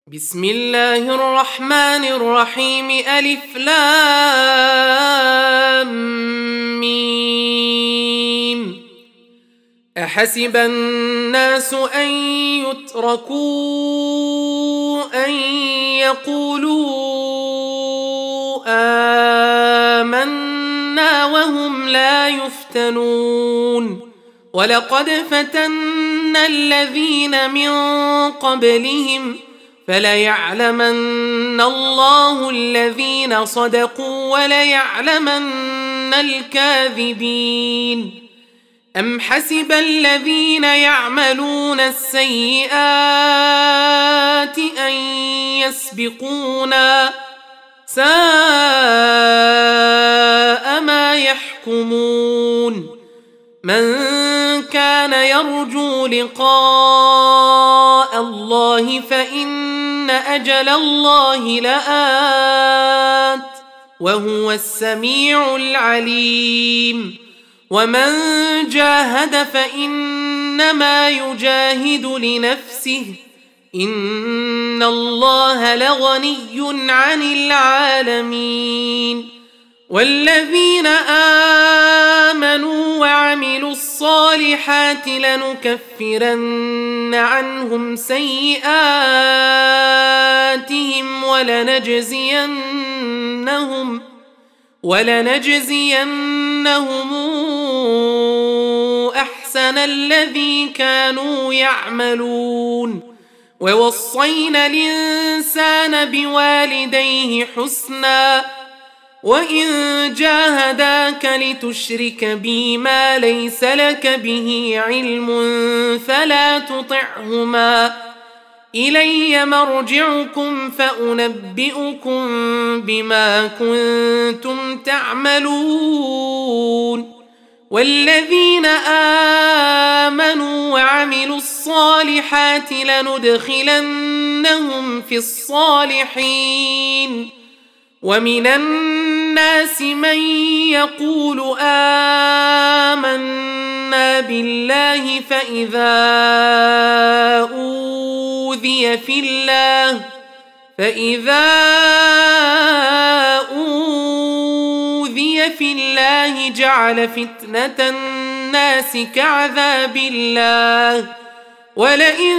بسم الله الرحمن الرحيم ألف لام ميم. أحسب الناس أن يتركوا أن يقولوا آمنا وهم لا يفتنون. ولقد فتنا الذين من قبلهم فليعلمن الله الذين صدقوا وليعلمن الكاذبين. أم حسب الذين يعملون السيئات أن يسبقونا ساء ما يحكمون. من كان يرجو لقاء الله فإن أجل الله لآت وهو السميع العليم. ومن جاهد فإنما يجاهد لنفسه إن الله لغني عن العالمين. والذين آمنوا وعملوا الصالحات لنكفرن عنهم سيئاتهم ولنجزينهم أحسن الذي كانوا يعملون. ووصينا الإنسان بوالديه حسنا وإن جاهداك لتشرك بي ما ليس لك به علم فلا تطعهما إلي مرجعكم فأنبئكم بما كنتم تعملون. والذين آمنوا وعملوا الصالحات لندخلنهم في الصالحين. ومن الناس من يقول آمنا بالله فإذا أوذي في الله جعل فتنة الناس كعذاب الله ولئن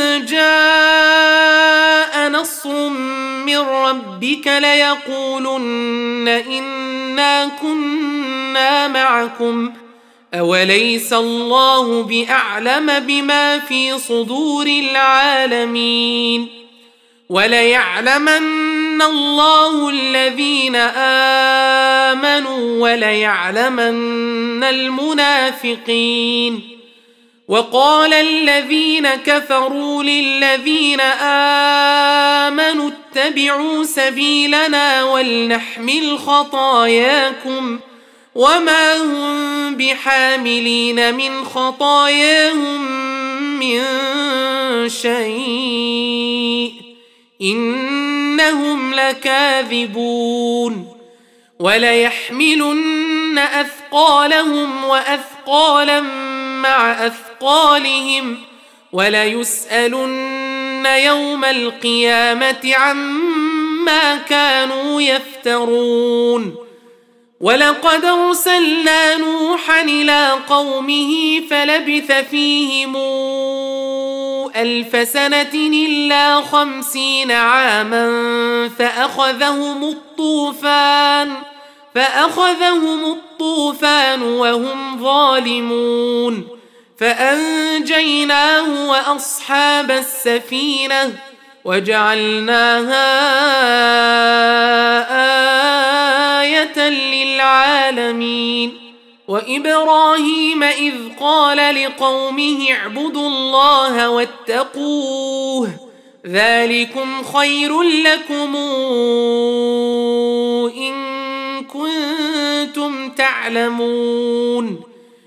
جاء نصر من ربك ليقولن إنا كنا معكم أوليس الله بأعلم بما في صدور العالمين. وليعلمن الله الذين آمنوا وليعلمن المنافقين. وقال الذين كفروا للذين آمنوا اتبعوا سبيلنا ولنحمل خطاياكم وما هم بحاملين من خطاياهم من شيء إنهم لكاذبون. وليحملن أثقالهم وأثقالا مع أثقالهم وليسألن يوم القيامة عما كانوا يفترون. ولقد أرسلنا نوحا إلى قومه فلبث فيهم 1000 سنة إلا 50 عاما فأخذهم الطوفان وهم ظالمون فأنجيناه وأصحاب السفينة وجعلناها آية للعالمين. وإبراهيم إذ قال لقومه اعبدوا الله واتقوه ذلكم خير لكم إن كنتم تعلمون.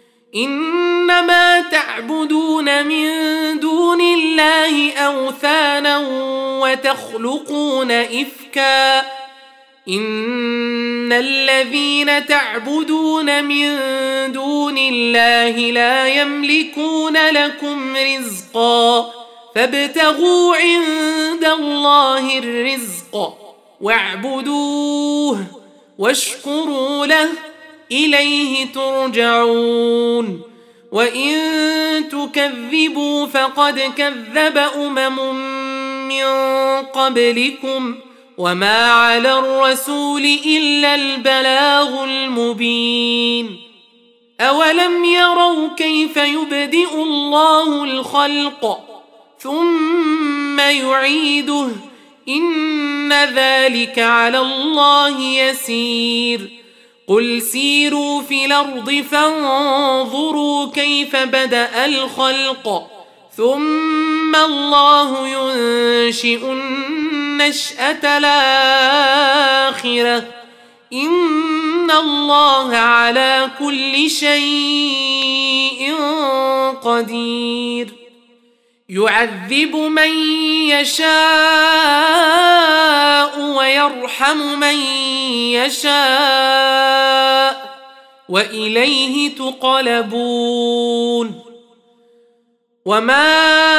إنما تعبدون من دون الله أوثانا وتخلقون إفكا إن الذين تعبدون من دون الله لا يملكون لكم رزقا فابتغوا عند الله الرزق واعبدوه واشكروا له إليه ترجعون وإن تكذبوا فقد كذب من قبلكم وما على الرسول إلا البلاغ المبين أولم يروا كيف يبدئ الله الخلق ثم يعيده إن ذلك على الله يسير قل سيروا في الأرض فانظروا كيف بدأ الخلق ثم الله ينشئ النشأة الآخرة إن الله على كل شيء قدير يعذب من يشاء ويرحم من يشاء وإليه تقلبون وما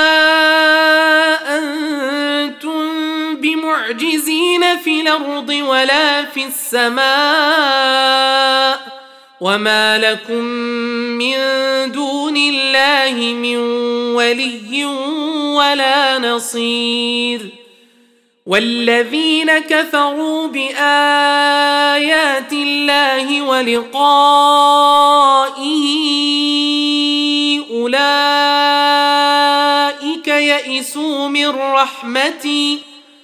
أنتم بمعجزين في الأرض ولا في السماء وما لكم من دون الله من ولي ولا نصير والذين كفروا بآيات الله ولقائه أولئك يئسوا من رحمتي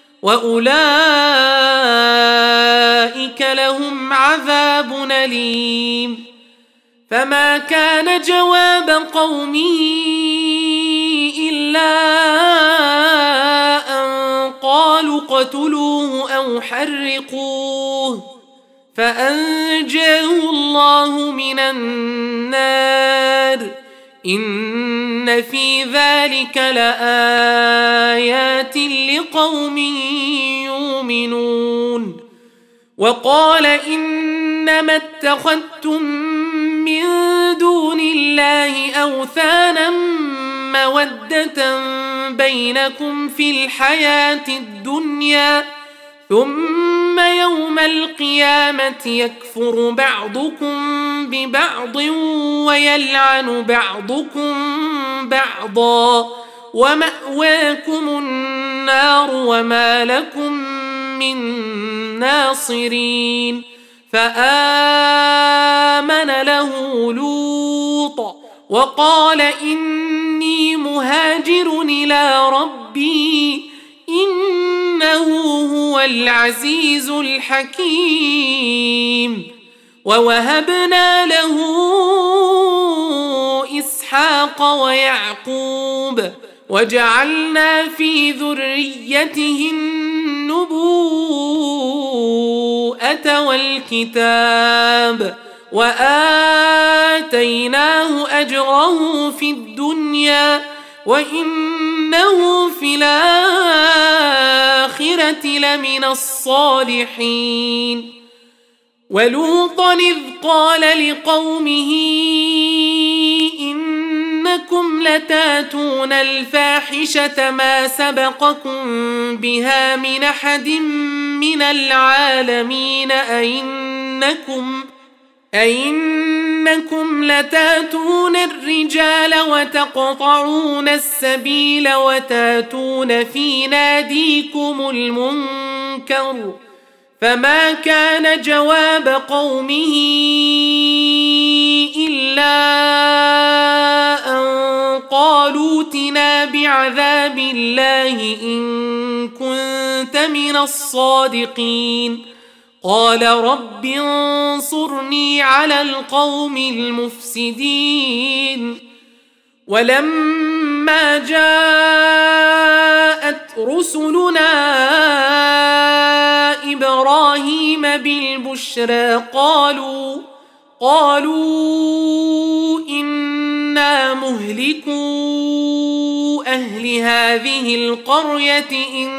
وأولئك لهم عذاب أليم فما كان جواب قومه إلا أن قالوا اقتلوه أو حرقوه فأنجاه الله من النار إن في ذلك لآيات لقوم يؤمنون وقال إنما اتخذتم من دون الله أوثانا مودة بينكم في الحياة الدنيا ثم يوم القيامة يكفر بعضكم ببعض ويلعن بعضكم بعضا ومأواكم النار وما لكم من ناصرين فآمن له لوط وقال إني مهاجر إلى ربي إنه هو العزيز الحكيم ووهبنا له إسحاق ويعقوب وجعلنا في ذريته النبوءة والكتاب وآتيناه أجره في الدنيا وإنه في الآخرة لمن الصالحين ولوطا إذ قال لقومه إنكم لتاتون الفاحشة ما سبقكم بها من أحد من العالمين أئنكم لتاتون الرجال وتقطعون السبيل وتاتون في ناديكم المنكر فما كان جواب قومه إلا أن قالوا ائتنا بعذاب الله إن كنت من الصادقين قال رب انصرني على القوم المفسدين ولما جاءت رسلنا إبراهيم بالبشرى قالوا إنا مهلكو أهل هذه القرية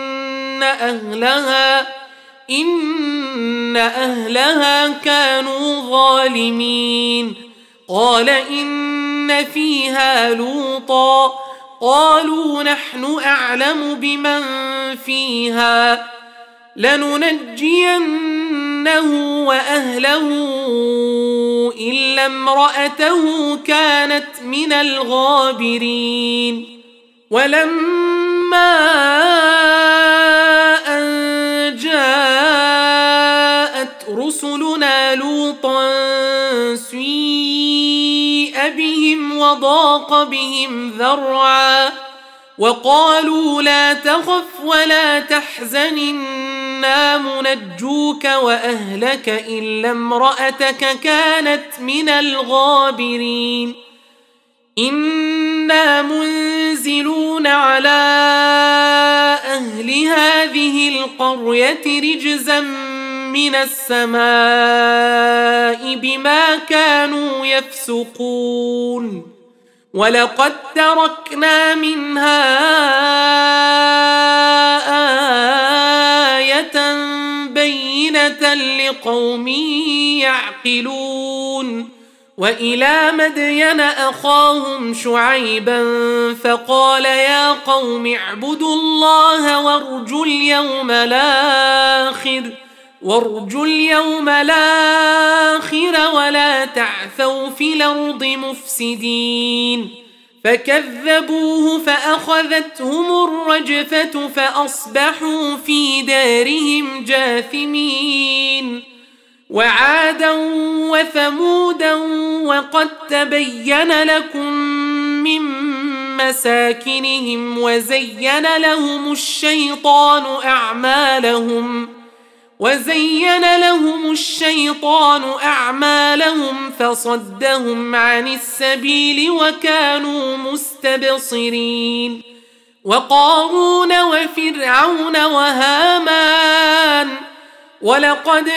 إن أهلها كانوا ظالمين قال إن فيها لوطا قالوا نحن أعلم بمن فيها لننجينه وأهله إلا امرأته كانت من الغابرين ولما أن جاءت رسلنا لوطا سيء بهم وضاق بهم ذرعا وقالوا لا تخف ولا تحزن إنا منجوك وأهلك إلا امرأتك كانت من الغابرين إنا منزلون على أهل هذه القرية رجزا من السماء بما كانوا يفسقون ولقد تركنا منها آية بينة لقوم يعقلون وإلى مدين أخاهم شعيبا فقال يا قوم اعبدوا الله وارجوا اليوم الآخر ولا تعثوا في الأرض مفسدين فكذبوه فأخذتهم الرجفة فأصبحوا في دارهم جاثمين وعادا وثمودا وقد تبين لكم من مساكنهم وزين لهم الشيطان أعمالهم فصدهم عن السبيل وكانوا مستبصرين وقارون وفرعون وهامان ولقد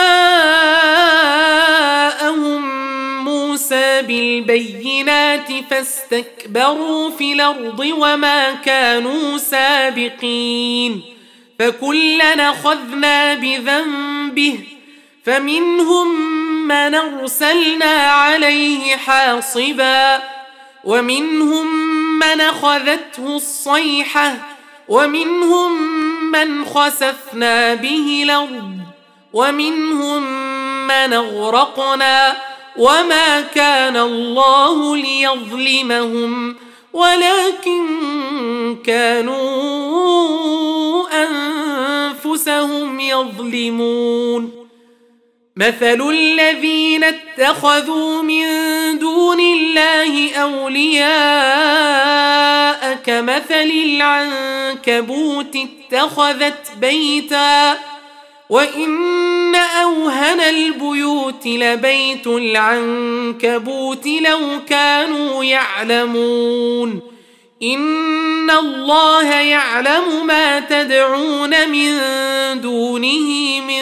جاءهم موسى بالبينات فاستكبروا في الأرض وما كانوا سابقين فكلا أخذنا بذنبه فمنهم من أرسلنا عليه حاصبا ومنهم من أخذته الصيحة ومنهم من خسفنا به الأرض ومنهم من أغرقنا وما كان الله ليظلمهم ولكن كانوا أنفسهم يظلمون مثل الذين اتخذوا من دون الله أولياء كمثل العنكبوت اتخذت بيتا وإن أوهن البيوت لبيت العنكبوت لو كانوا يعلمون إن الله يعلم ما تدعون من دونه من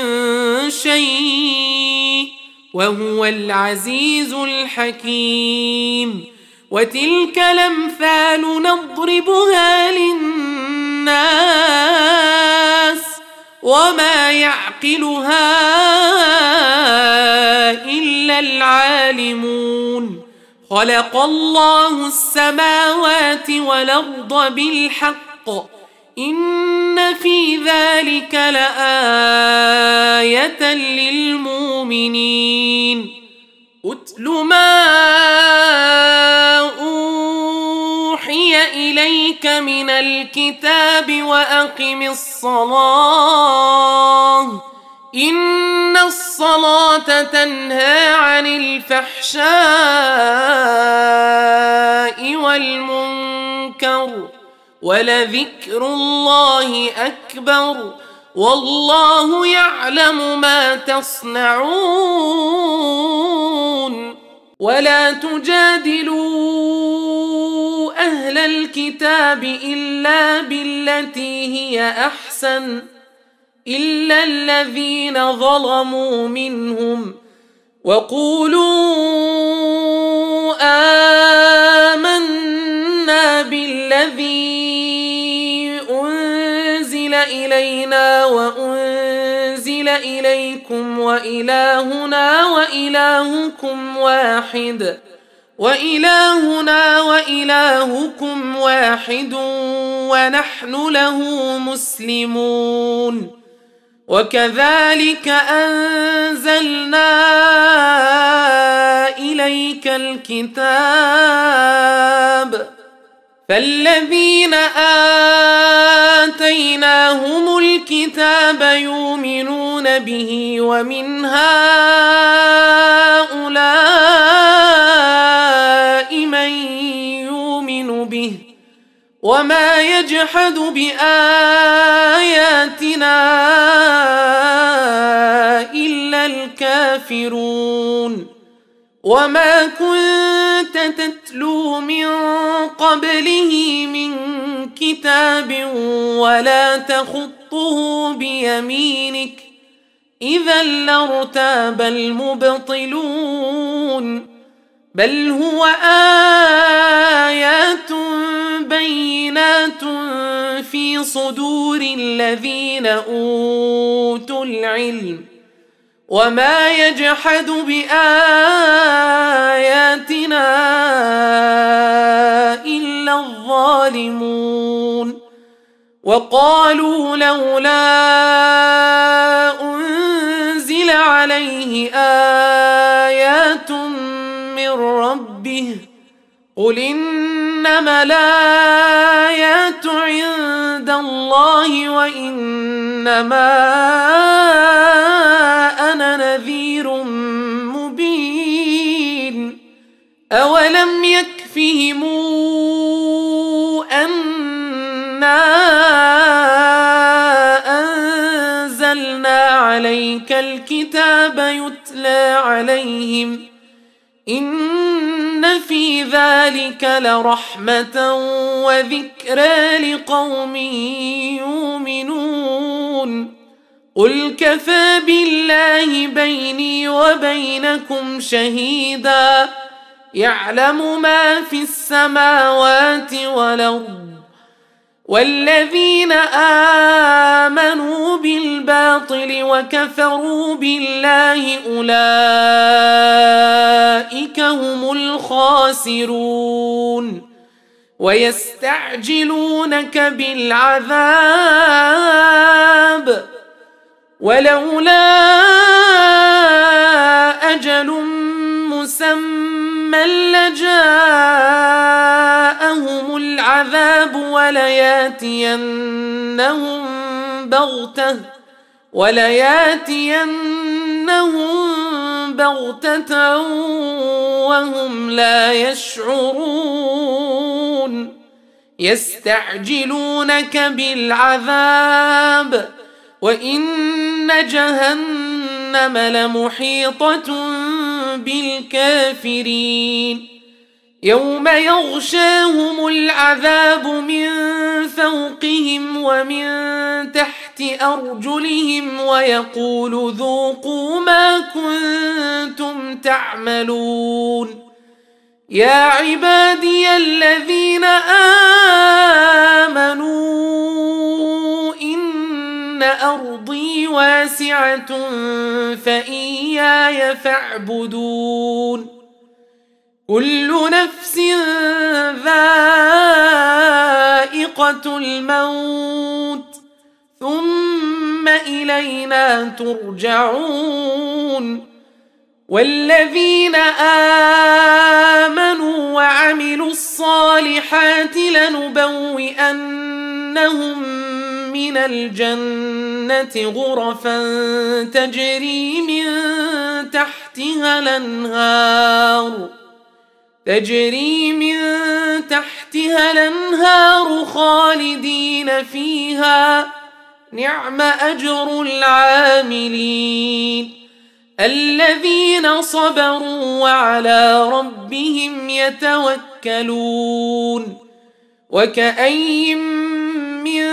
شيء وهو العزيز الحكيم وتلك الأمثال نضربها للناس وما يعقلها إلا العالمون خلق الله السماوات والأرض بالحق إن في ذلك لآية للمؤمنين أتل ما أوحي إليك من الكتاب وأقم الصلاة إن الصلاة تنهى عن الفحشاء والمنكر ولذكر الله أكبر والله يعلم ما تصنعون ولا تجادلوا أهل الكتاب إلا بالتي هي أحسن إلا الذين ظلموا منهم وقولوا آمنا بالذي أنزل إلينا وأنزل إليكم وإلهنا وإلهكم واحد وإلهنا وإلهكم واحد ونحن له مسلمون وكذلك أنزلنا إليك الكتاب فالذين آتيناهم الكتاب يؤمنون به ومن هؤلاء من يؤمن به وما يجحد بآياتنا إلا الكافرون وما كنت تتلو من قبله من كتاب ولا تخطه بيمينك إذا لارتاب المبطلون بل هو آيات بينات في صدور الذين أوتوا العلم وما يجحد بآياتنا إلا الظالمون وقالوا لولا أنزل عليه آيات من ربه قل إنما الآيات عند الله وإنما أنا نذير مبين أولم يكفهم أنا أنزلنا عليك الكتاب يتلى عليهم إن في ذلك لرحمة وذكرى لقوم يؤمنون قل كفى بالله بيني وبينكم شهيدا يعلم ما في السماوات والأرض والذين آمنوا بالباطل وكفروا بالله أولئك هم الخاسرون ويستعجلونك بالعذاب ولولا أجل مسمى لجاءهم العذاب ولياتينهم بغتة وهم لا يشعرون يستعجلونك بالعذاب وإن جهنم لمحيطة بالكافرين يوم يغشاهم العذاب من فوقهم ومن تحت أرجلهم ويقول ذوقوا ما كنتم تعملون يا عبادي الذين آمنوا إن أرضي واسعة فإياي فاعبدون كل نفس ذائقة الموت ثم إلينا ترجعون والذين آمنوا وعملوا الصالحات لنبوئنهم من الجنة غرفا تجري من تحتها الأنهار خالدين فيها نعم أجر العاملين الذين صبروا وعلى ربهم يتوكلون وكأين من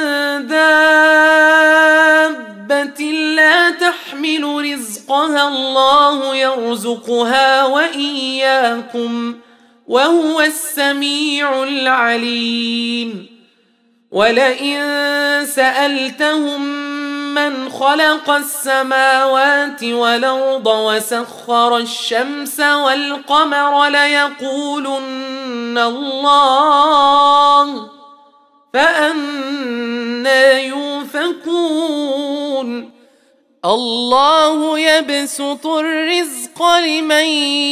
دابة لا تحمل رزقها الله يرزقها وإياكم وهو السميع العليم ولئن سألتهم من خلق السماوات والأرض وسخر الشمس والقمر ليقولن الله فأنى يؤفكون الله يبسط الرزق لمن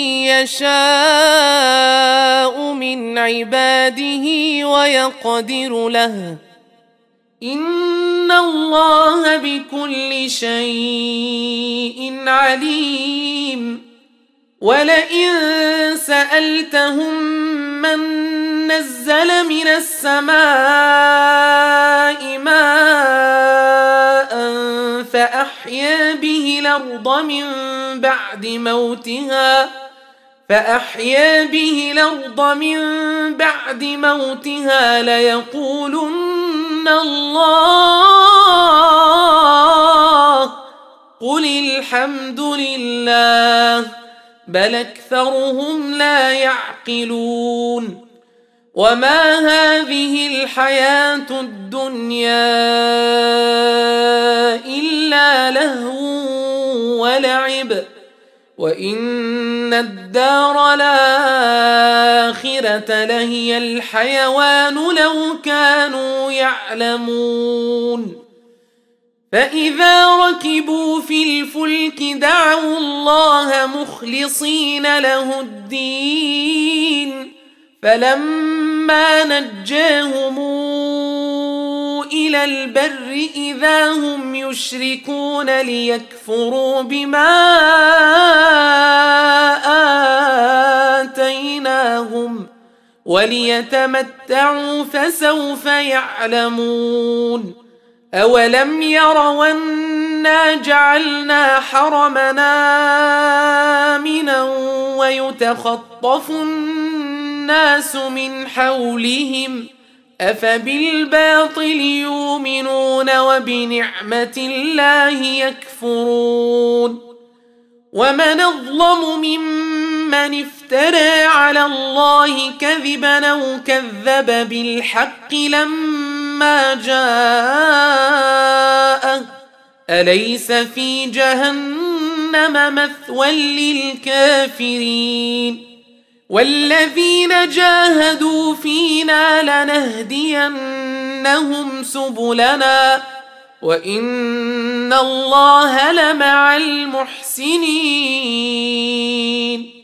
يشاء من عباده ويقدر له إن الله بكل شيء عليم ولئن سألتهم من نزل من السماء ماء فأحيا به الأرض من بعد موتها ليقولن الله قل الحمد لله بل أكثرهم لا يعقلون وما هذه الحياة الدنيا إلا لهو ولعب وإن الدار الآخرة لهي الحيوان لو كانوا يعلمون فإذا ركبوا في الفلك دعوا الله مخلصين له الدين فلما نجاهم إلى البر إذا هم يشركون ليكفروا بما آتيناهم وليتمتعوا فسوف يعلمون أولم يروا أنا جعلنا حرمنا آمنا ويتخطف الناس من حولهم أفبالباطل يؤمنون وبنعمة الله يكفرون ومن أظلم ممن افترى على الله كذبا أو كذب بالحق لما جاءه أليس في جهنم مثوى للكافرين والذين جاهدوا فينا لنهدينهم سبلنا وإن الله لمع المحسنين